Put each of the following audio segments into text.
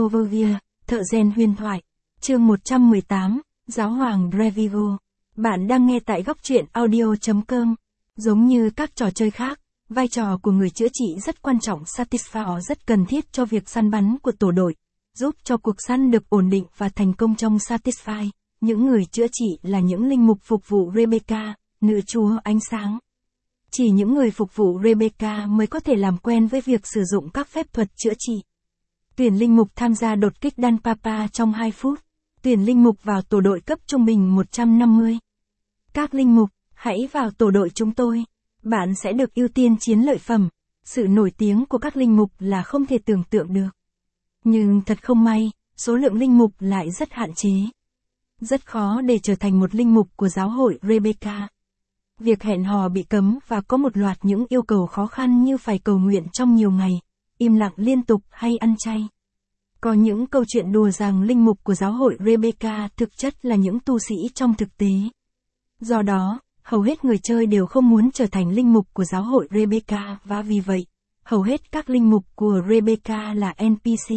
Overview, thợ rèn huyền thoại. Chương 118, Giáo hoàng Drevigo. Bạn đang nghe tại góc truyện audio.com. Giống như các trò chơi khác, vai trò của người chữa trị rất quan trọng. Satisfyer rất cần thiết cho việc săn bắn của tổ đội, giúp cho cuộc săn được ổn định và thành công. Trong Satisfy, những người chữa trị là những linh mục phục vụ Rebecca, nữ chúa ánh sáng. Chỉ những người phục vụ Rebecca mới có thể làm quen với việc sử dụng các phép thuật chữa trị. Tuyển linh mục tham gia đột kích Dan Papa trong 2 phút. Tuyển linh mục vào tổ đội cấp trung bình 150. Các linh mục, hãy vào tổ đội chúng tôi. Bạn sẽ được ưu tiên chiến lợi phẩm. Sự nổi tiếng của các linh mục là không thể tưởng tượng được. Nhưng thật không may, số lượng linh mục lại rất hạn chế. Rất khó để trở thành một linh mục của giáo hội Rebecca. Việc hẹn hò bị cấm và có một loạt những yêu cầu khó khăn như phải cầu nguyện trong nhiều ngày, im lặng liên tục hay ăn chay. Có những câu chuyện đùa rằng linh mục của giáo hội Rebecca thực chất là những tu sĩ trong thực tế. Do đó, hầu hết người chơi đều không muốn trở thành linh mục của giáo hội Rebecca và vì vậy, hầu hết các linh mục của Rebecca là NPC.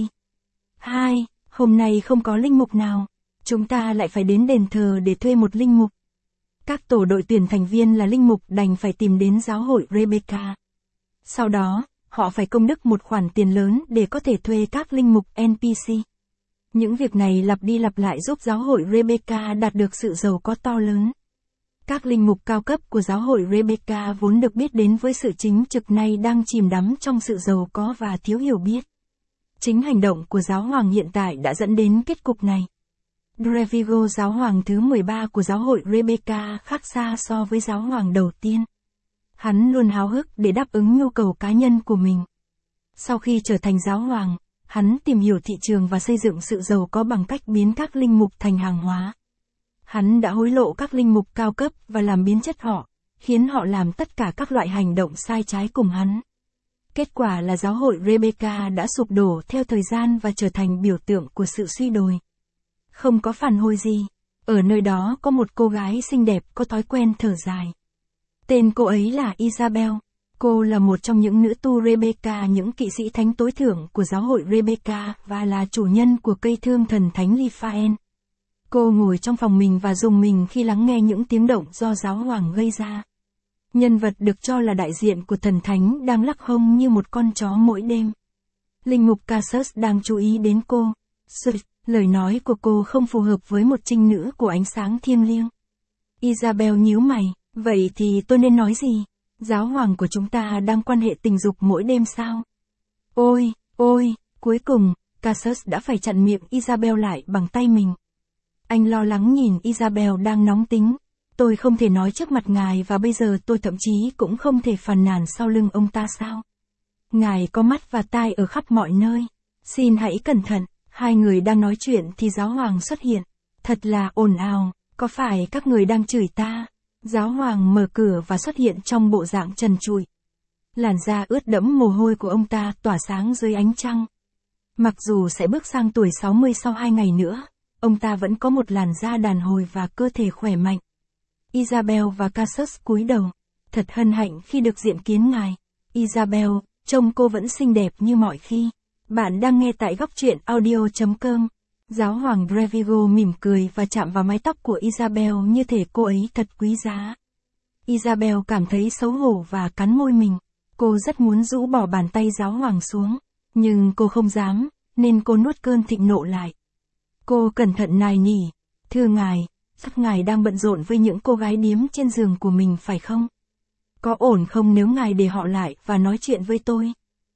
2. Hôm nay không có linh mục nào. Chúng ta lại phải đến đền thờ để thuê một linh mục. Các tổ đội tuyển thành viên là linh mục đành phải tìm đến giáo hội Rebecca. Sau đó, họ phải công đức một khoản tiền lớn để có thể thuê các linh mục NPC. Những việc này lặp đi lặp lại giúp giáo hội Rebecca đạt được sự giàu có to lớn. Các linh mục cao cấp của giáo hội Rebecca vốn được biết đến với sự chính trực nay đang chìm đắm trong sự giàu có và thiếu hiểu biết. Chính hành động của giáo hoàng hiện tại đã dẫn đến kết cục này. Drevigo, giáo hoàng thứ 13 của giáo hội Rebecca, khác xa so với giáo hoàng đầu tiên. Hắn luôn háo hức để đáp ứng nhu cầu cá nhân của mình. Sau khi trở thành giáo hoàng, hắn tìm hiểu thị trường và xây dựng sự giàu có bằng cách biến các linh mục thành hàng hóa. Hắn đã hối lộ các linh mục cao cấp và làm biến chất họ, khiến họ làm tất cả các loại hành động sai trái cùng hắn. Kết quả là giáo hội Rebecca đã sụp đổ theo thời gian và trở thành biểu tượng của sự suy đồi. Không có phản hồi gì. Ở nơi đó có một cô gái xinh đẹp có thói quen thở dài. Tên cô ấy là Isabel. Cô là một trong những nữ tu Rebecca, những kỵ sĩ thánh tối thượng của giáo hội Rebecca và là chủ nhân của cây thương thần thánh Raphael. Cô ngồi trong phòng mình và rùng mình khi lắng nghe những tiếng động do giáo hoàng gây ra. Nhân vật được cho là đại diện của thần thánh đang lắc hông như một con chó mỗi đêm. Linh mục Cassius đang chú ý đến cô. Lời nói của cô không phù hợp với một trinh nữ của ánh sáng thiêng liêng. Isabel nhíu mày, vậy thì tôi nên nói gì? Giáo hoàng của chúng ta đang quan hệ tình dục mỗi đêm sao? Ôi, cuối cùng, Cassius đã phải chặn miệng Isabel lại bằng tay mình. Anh lo lắng nhìn Isabel đang nóng tính. Tôi không thể nói trước mặt ngài và bây giờ tôi thậm chí cũng không thể phàn nàn sau lưng ông ta sao? Ngài có mắt và tai ở khắp mọi nơi. Xin hãy cẩn thận. Hai người đang nói chuyện thì giáo hoàng xuất hiện. Thật là ồn ào, có phải các người đang chửi ta? Giáo hoàng mở cửa và xuất hiện trong bộ dạng trần trụi. Làn da ướt đẫm mồ hôi của ông ta tỏa sáng dưới ánh trăng. Mặc dù sẽ bước sang tuổi 60 sau 2 ngày nữa, ông ta vẫn có một làn da đàn hồi và cơ thể khỏe mạnh. Isabel và Cassius cúi đầu. Thật hân hạnh khi được diện kiến ngài. Isabel, trông cô vẫn xinh đẹp như mọi khi. Bạn đang nghe tại góc truyện audio.com. Giáo hoàng Drevigo mỉm cười và chạm vào mái tóc của Isabel như thể cô ấy thật quý giá. Isabel cảm thấy xấu hổ và cắn môi mình. Cô rất muốn rũ bỏ bàn tay giáo hoàng xuống, nhưng cô không dám, nên cô nuốt cơn thịnh nộ lại. Cô cẩn thận nài nỉ, thưa ngài, chắc ngài đang bận rộn với những cô gái điếm trên giường của mình phải không? Có ổn không nếu ngài để họ lại và nói chuyện với tôi?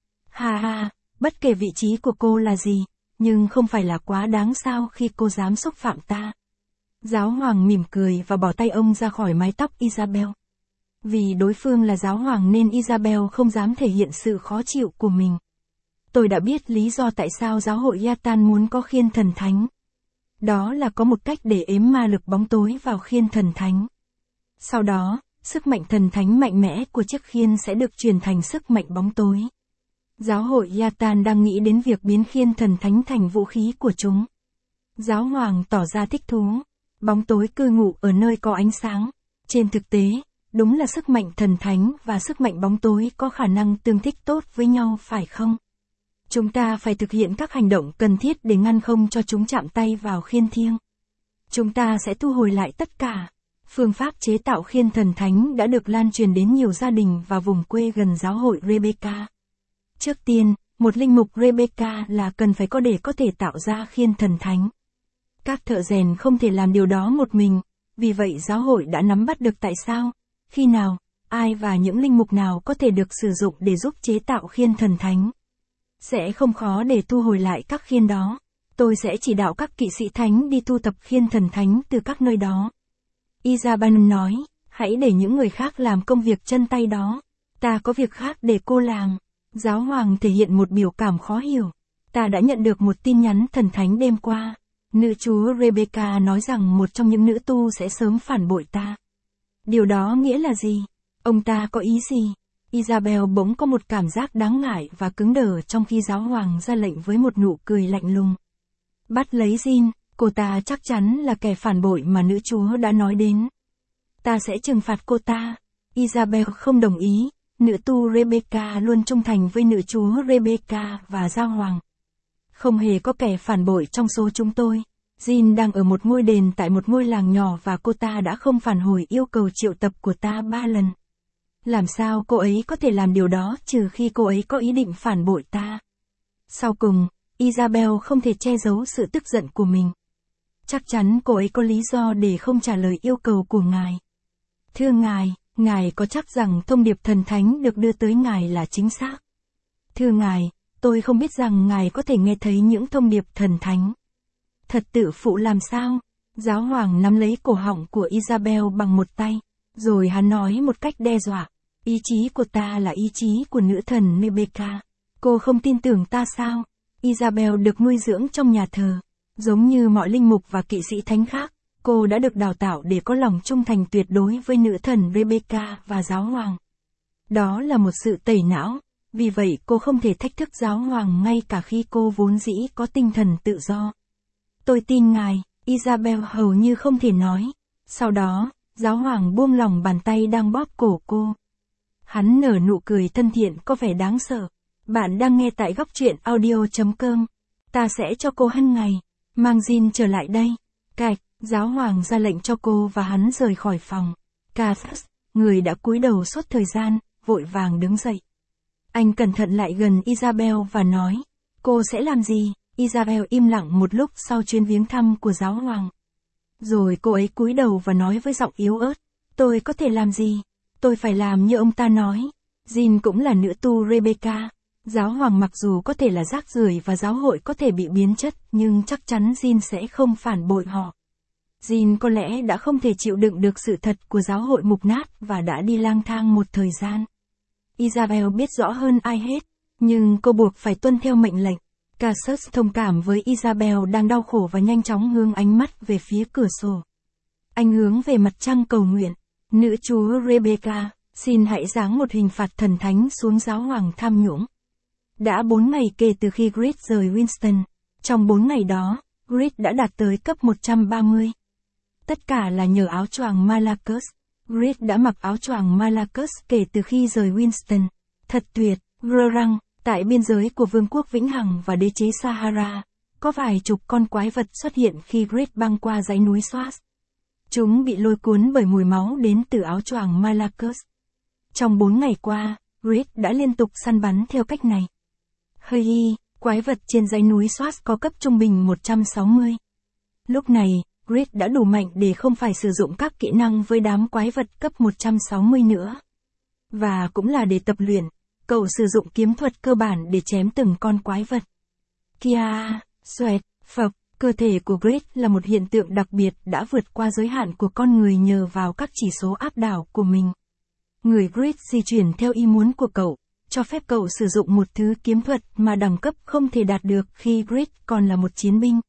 Ha, bất kể vị trí của cô là gì, nhưng không phải là quá đáng sao khi cô dám xúc phạm ta. Giáo hoàng mỉm cười và bỏ tay ông ra khỏi mái tóc Isabel. Vì đối phương là giáo hoàng nên Isabel không dám thể hiện sự khó chịu của mình. Tôi đã biết lý do tại sao giáo hội Yatan muốn có khiên thần thánh. Đó là có một cách để ếm ma lực bóng tối vào khiên thần thánh. Sau đó, sức mạnh thần thánh mạnh mẽ của chiếc khiên sẽ được truyền thành sức mạnh bóng tối. Giáo hội Yatan đang nghĩ đến việc biến khiên thần thánh thành vũ khí của chúng. Giáo hoàng tỏ ra thích thú. Bóng tối cư ngụ ở nơi có ánh sáng. Trên thực tế, đúng là sức mạnh thần thánh và sức mạnh bóng tối có khả năng tương thích tốt với nhau phải không? Chúng ta phải thực hiện các hành động cần thiết để ngăn không cho chúng chạm tay vào khiên thiêng. Chúng ta sẽ thu hồi lại tất cả. Phương pháp chế tạo khiên thần thánh đã được lan truyền đến nhiều gia đình và vùng quê gần giáo hội Rebecca. Trước tiên, một linh mục Rebecca là cần phải có để có thể tạo ra khiên thần thánh. Các thợ rèn không thể làm điều đó một mình, vì vậy giáo hội đã nắm bắt được tại sao, khi nào, ai và những linh mục nào có thể được sử dụng để giúp chế tạo khiên thần thánh. Sẽ không khó để thu hồi lại các khiên đó. Tôi sẽ chỉ đạo các kỵ sĩ thánh đi thu thập khiên thần thánh từ các nơi đó. Isabel nói, hãy để những người khác làm công việc chân tay đó. Ta có việc khác để cô làm. Giáo hoàng thể hiện một biểu cảm khó hiểu. Ta đã nhận được một tin nhắn thần thánh đêm qua. Nữ chúa Rebecca nói rằng một trong những nữ tu sẽ sớm phản bội ta. Điều đó nghĩa là gì? Ông ta có ý gì? Isabel bỗng có một cảm giác đáng ngại và cứng đờ trong khi giáo hoàng ra lệnh với một nụ cười lạnh lùng. Bắt lấy Jean, cô ta chắc chắn là kẻ phản bội mà nữ chúa đã nói đến. Ta sẽ trừng phạt cô ta. Isabel không đồng ý, nữ tu Rebecca luôn trung thành với nữ chúa Rebecca và giáo hoàng. Không hề có kẻ phản bội trong số chúng tôi. Jean đang ở một ngôi đền tại một ngôi làng nhỏ và cô ta đã không phản hồi yêu cầu triệu tập của ta 3 lần. Làm sao cô ấy có thể làm điều đó trừ khi cô ấy có ý định phản bội ta? Sau cùng, Isabel không thể che giấu sự tức giận của mình. Chắc chắn cô ấy có lý do để không trả lời yêu cầu của ngài. Thưa ngài có chắc rằng thông điệp thần thánh được đưa tới ngài là chính xác? Thưa ngài, tôi không biết rằng ngài có thể nghe thấy những thông điệp thần thánh. Thật tự phụ làm sao? Giáo hoàng nắm lấy cổ họng của Isabel bằng một tay, rồi hắn nói một cách đe dọa. Ý chí của ta là ý chí của nữ thần Rebecca. Cô không tin tưởng ta sao? Isabel được nuôi dưỡng trong nhà thờ. Giống như mọi linh mục và kỵ sĩ thánh khác, cô đã được đào tạo để có lòng trung thành tuyệt đối với nữ thần Rebecca và giáo hoàng. Đó là một sự tẩy não, vì vậy cô không thể thách thức giáo hoàng ngay cả khi cô vốn dĩ có tinh thần tự do. Tôi tin ngài, Isabel hầu như không thể nói. Sau đó, giáo hoàng buông lỏng bàn tay đang bóp cổ cô. Hắn nở nụ cười thân thiện có vẻ đáng sợ. Bạn đang nghe tại góc truyện audio.com. Ta sẽ cho cô hân ngày. Mang Jean trở lại đây. Cạch, giáo hoàng ra lệnh cho cô và hắn rời khỏi phòng. Cathus, người đã cúi đầu suốt thời gian, vội vàng đứng dậy. Anh cẩn thận lại gần Isabel và nói, cô sẽ làm gì? Isabel im lặng một lúc sau chuyến viếng thăm của giáo hoàng. Rồi cô ấy cúi đầu và nói với giọng yếu ớt, tôi có thể làm gì? Tôi phải làm như ông ta nói. Jean cũng là nữ tu Rebecca. Giáo hoàng mặc dù có thể là rác rưởi và giáo hội có thể bị biến chất, nhưng chắc chắn Jean sẽ không phản bội họ. Jean có lẽ đã không thể chịu đựng được sự thật của giáo hội mục nát và đã đi lang thang một thời gian. Isabel biết rõ hơn ai hết, nhưng cô buộc phải tuân theo mệnh lệnh. Cassius thông cảm với Isabel đang đau khổ và nhanh chóng hướng ánh mắt về phía cửa sổ. Anh hướng về mặt trăng cầu nguyện. Nữ chúa Rebecca, xin hãy giáng một hình phạt thần thánh xuống giáo hoàng tham nhũng. Đã 4 ngày kể từ khi Grid rời Winston. Trong 4 ngày đó, Grid đã đạt tới cấp 130. Tất cả là nhờ áo choàng Malacus. Grid đã mặc áo choàng Malacus kể từ khi rời Winston. Thật tuyệt, Grurang, tại biên giới của Vương quốc Vĩnh Hằng và đế chế Sahara, có vài chục con quái vật xuất hiện khi Grid băng qua dãy núi Swat. Chúng bị lôi cuốn bởi mùi máu đến từ áo choàng Malacus. Trong 4 ngày qua, Grid đã liên tục săn bắn theo cách này. Hơi quái vật trên dãy núi Swat có cấp trung bình 160. Lúc này, Grid đã đủ mạnh để không phải sử dụng các kỹ năng với đám quái vật cấp 160 nữa. Và cũng là để tập luyện, cậu sử dụng kiếm thuật cơ bản để chém từng con quái vật. Kia, xoẹt, phập, cơ thể của Grid là một hiện tượng đặc biệt đã vượt qua giới hạn của con người nhờ vào các chỉ số áp đảo của mình. Người Grid di chuyển theo ý muốn của cậu, cho phép cậu sử dụng một thứ kiếm thuật mà đẳng cấp không thể đạt được khi Grid còn là một chiến binh.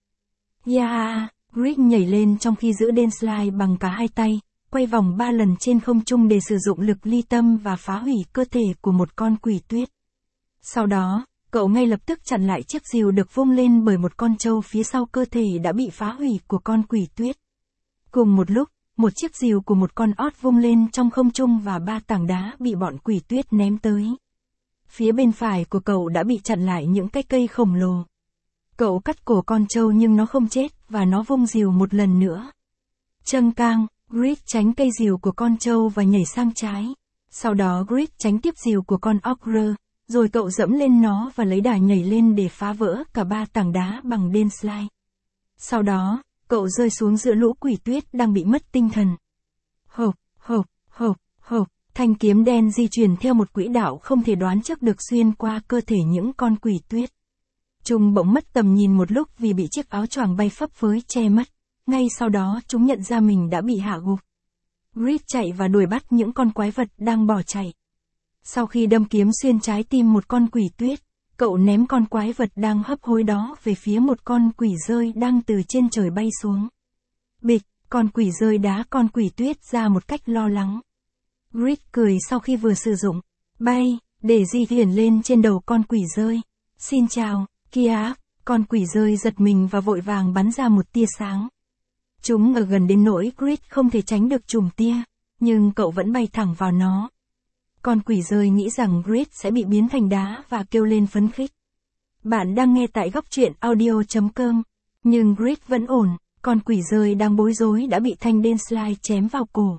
Grid nhảy lên trong khi giữ đên slide bằng cả hai tay, quay vòng 3 lần trên không trung để sử dụng lực ly tâm và phá hủy cơ thể của một con quỷ tuyết. Sau đó, cậu ngay lập tức chặn lại chiếc rìu được vung lên bởi một con trâu phía sau cơ thể đã bị phá hủy của con quỷ tuyết. Cùng một lúc, một chiếc rìu của một con ót vung lên trong không trung và 3 tảng đá bị bọn quỷ tuyết ném tới. Phía bên phải của cậu đã bị chặn lại những cái cây khổng lồ. Cậu cắt cổ con trâu nhưng nó không chết, và nó vung rìu một lần nữa. Châng cang, Grid tránh cây rìu của con trâu và nhảy sang trái. Sau đó Grid tránh tiếp rìu của con ogre, rồi cậu dẫm lên nó và lấy đà nhảy lên để phá vỡ cả 3 tảng đá bằng đên slide. Sau đó, cậu rơi xuống giữa lũ quỷ tuyết đang bị mất tinh thần. Hộp, hộp, hộp, hộp, thanh kiếm đen di chuyển theo một quỹ đạo không thể đoán trước được xuyên qua cơ thể những con quỷ tuyết. Chúng bỗng mất tầm nhìn một lúc vì bị chiếc áo choàng bay phấp phới che mất. Ngay sau đó chúng nhận ra mình đã bị hạ gục. Grid chạy và đuổi bắt những con quái vật đang bỏ chạy. Sau khi đâm kiếm xuyên trái tim một con quỷ tuyết, cậu ném con quái vật đang hấp hối đó về phía một con quỷ rơi đang từ trên trời bay xuống. Bịch, con quỷ rơi đá con quỷ tuyết ra một cách lo lắng. Grid cười sau khi vừa sử dụng bay để di chuyển lên trên đầu con quỷ rơi. Xin chào, kia, con quỷ rơi giật mình và vội vàng bắn ra một tia sáng. Chúng ở gần đến nỗi Grid không thể tránh được chùm tia, nhưng cậu vẫn bay thẳng vào nó. Con quỷ rơi nghĩ rằng Grid sẽ bị biến thành đá và kêu lên phấn khích. Bạn đang nghe tại góc truyện audio.com, nhưng Grid vẫn ổn, con quỷ rơi đang bối rối đã bị thanh đên slide chém vào cổ.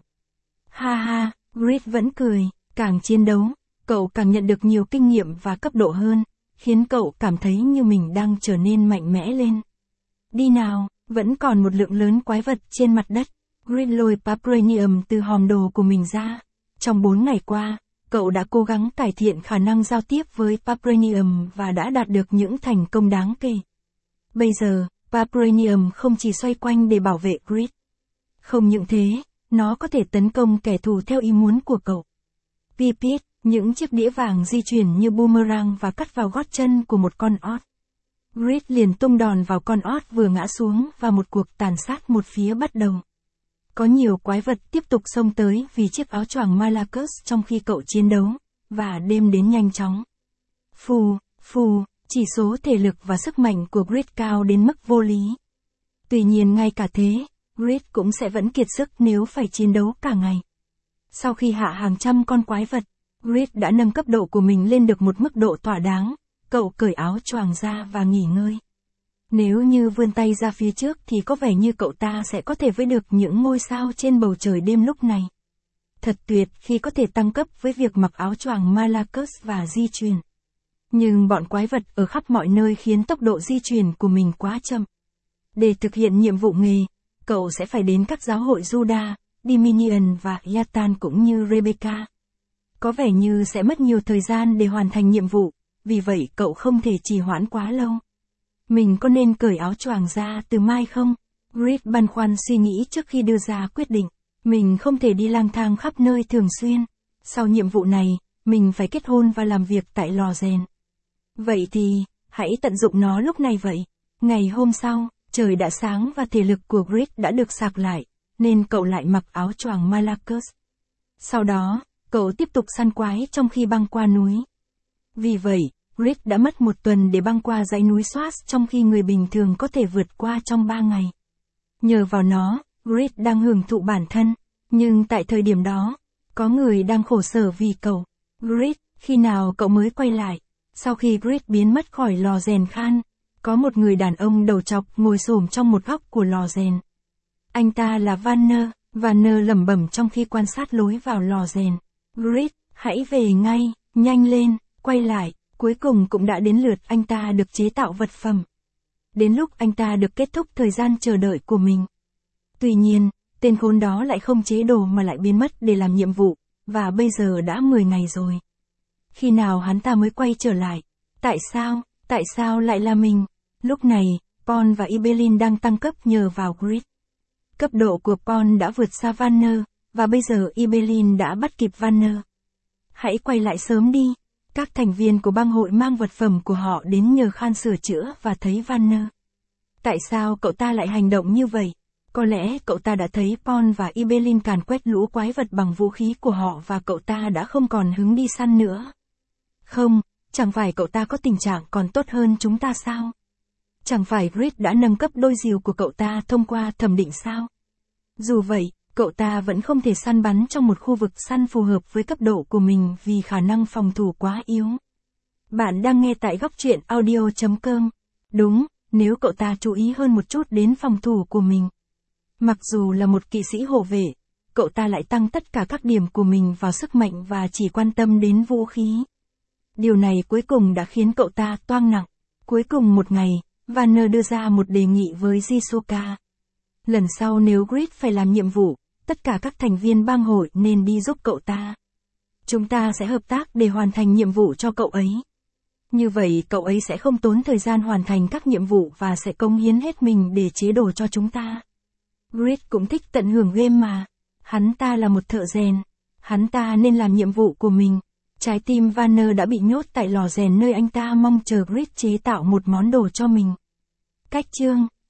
Ha ha, Grid vẫn cười, càng chiến đấu, cậu càng nhận được nhiều kinh nghiệm và cấp độ hơn, khiến cậu cảm thấy như mình đang trở nên mạnh mẽ lên. Đi nào, vẫn còn một lượng lớn quái vật trên mặt đất. Grid lôi Vibranium từ hòm đồ của mình ra. Trong 4 ngày qua, cậu đã cố gắng cải thiện khả năng giao tiếp với Vibranium và đã đạt được những thành công đáng kể. Bây giờ, Vibranium không chỉ xoay quanh để bảo vệ Grid. Không những thế, nó có thể tấn công kẻ thù theo ý muốn của cậu. Pipit, những chiếc đĩa vàng di chuyển như boomerang và cắt vào gót chân của một con ot. Grid liền tung đòn vào con ot vừa ngã xuống và một cuộc tàn sát một phía bắt đầu. Có nhiều quái vật tiếp tục xông tới vì chiếc áo choàng Malachus trong khi cậu chiến đấu, và đêm đến nhanh chóng. Phù, chỉ số thể lực và sức mạnh của Grid cao đến mức vô lý. Tuy nhiên ngay cả thế, Grid cũng sẽ vẫn kiệt sức nếu phải chiến đấu cả ngày. Sau khi hạ hàng trăm con quái vật, Grid đã nâng cấp độ của mình lên được một mức độ thỏa đáng. Cậu cởi áo choàng ra và nghỉ ngơi. Nếu như vươn tay ra phía trước thì có vẻ như cậu ta sẽ có thể với được những ngôi sao trên bầu trời đêm lúc này. Thật tuyệt khi có thể tăng cấp với việc mặc áo choàng Malachus và di chuyển. Nhưng bọn quái vật ở khắp mọi nơi khiến tốc độ di chuyển của mình quá chậm. Để thực hiện nhiệm vụ nghề, cậu sẽ phải đến các giáo hội Judah, Dominion và Yatan cũng như Rebecca. Có vẻ như sẽ mất nhiều thời gian để hoàn thành nhiệm vụ. Vì vậy cậu không thể trì hoãn quá lâu. Mình có nên cởi áo choàng ra từ mai không? Grid băn khoăn suy nghĩ trước khi đưa ra quyết định. Mình không thể đi lang thang khắp nơi thường xuyên. Sau nhiệm vụ này, mình phải kết hôn và làm việc tại lò rèn. Vậy thì, hãy tận dụng nó lúc này vậy. Ngày hôm sau, trời đã sáng và thể lực của Grid đã được sạc lại, nên cậu lại mặc áo choàng Malachus. Sau đó, cậu tiếp tục săn quái trong khi băng qua núi. Vì vậy, Grid đã mất 1 tuần để băng qua dãy núi Swartz trong khi người bình thường có thể vượt qua trong 3 ngày. Nhờ vào nó, Grid đang hưởng thụ bản thân, nhưng tại thời điểm đó, có người đang khổ sở vì cậu. Grid, khi nào cậu mới quay lại? Sau khi Grid biến mất khỏi lò rèn khan, có một người đàn ông đầu trọc ngồi xổm trong một góc của lò rèn. Anh ta là Vanner lẩm bẩm trong khi quan sát lối vào lò rèn. Grid, hãy về ngay, nhanh lên. Quay lại, cuối cùng cũng đã đến lượt anh ta được chế tạo vật phẩm. Đến lúc anh ta được kết thúc thời gian chờ đợi của mình. Tuy nhiên, tên khốn đó lại không chế đồ mà lại biến mất để làm nhiệm vụ, và bây giờ đã 10 ngày rồi. Khi nào hắn ta mới quay trở lại? Tại sao lại là mình? Lúc này, Paul và Ibelin đang tăng cấp nhờ vào Grid. Cấp độ của Paul đã vượt xa Vanner, và bây giờ Ibelin đã bắt kịp Vanner. Hãy quay lại sớm đi. Các thành viên của bang hội mang vật phẩm của họ đến nhờ Khan sửa chữa và thấy Vanner. Tại sao cậu ta lại hành động như vậy? Có lẽ cậu ta đã thấy Paul và Ibelin càn quét lũ quái vật bằng vũ khí của họ và cậu ta đã không còn hứng đi săn nữa. Không, chẳng phải cậu ta có tình trạng còn tốt hơn chúng ta sao? Chẳng phải Grid đã nâng cấp đôi rìu của cậu ta thông qua thẩm định sao? Dù vậy, cậu ta vẫn không thể săn bắn trong một khu vực săn phù hợp với cấp độ của mình vì khả năng phòng thủ quá yếu. Bạn đang nghe tại góc truyện audio.com. Đúng, nếu cậu ta chú ý hơn một chút đến phòng thủ của mình. Mặc dù là một kỵ sĩ hộ vệ, cậu ta lại tăng tất cả các điểm của mình vào sức mạnh và chỉ quan tâm đến vũ khí. Điều này cuối cùng đã khiến cậu ta toang nặng. Cuối cùng một ngày, Vanner đưa ra một đề nghị với Jisuka. Lần sau nếu Grid phải làm nhiệm vụ, tất cả các thành viên bang hội nên đi giúp cậu ta. Chúng ta sẽ hợp tác để hoàn thành nhiệm vụ cho cậu ấy. Như vậy cậu ấy sẽ không tốn thời gian hoàn thành các nhiệm vụ và sẽ cống hiến hết mình để chế độ cho chúng ta. Grid cũng thích tận hưởng game mà. Hắn ta là một thợ rèn. Hắn ta nên làm nhiệm vụ của mình. Trái tim Vanner đã bị nhốt tại lò rèn nơi anh ta mong chờ Grid chế tạo một món đồ cho mình. Cách chương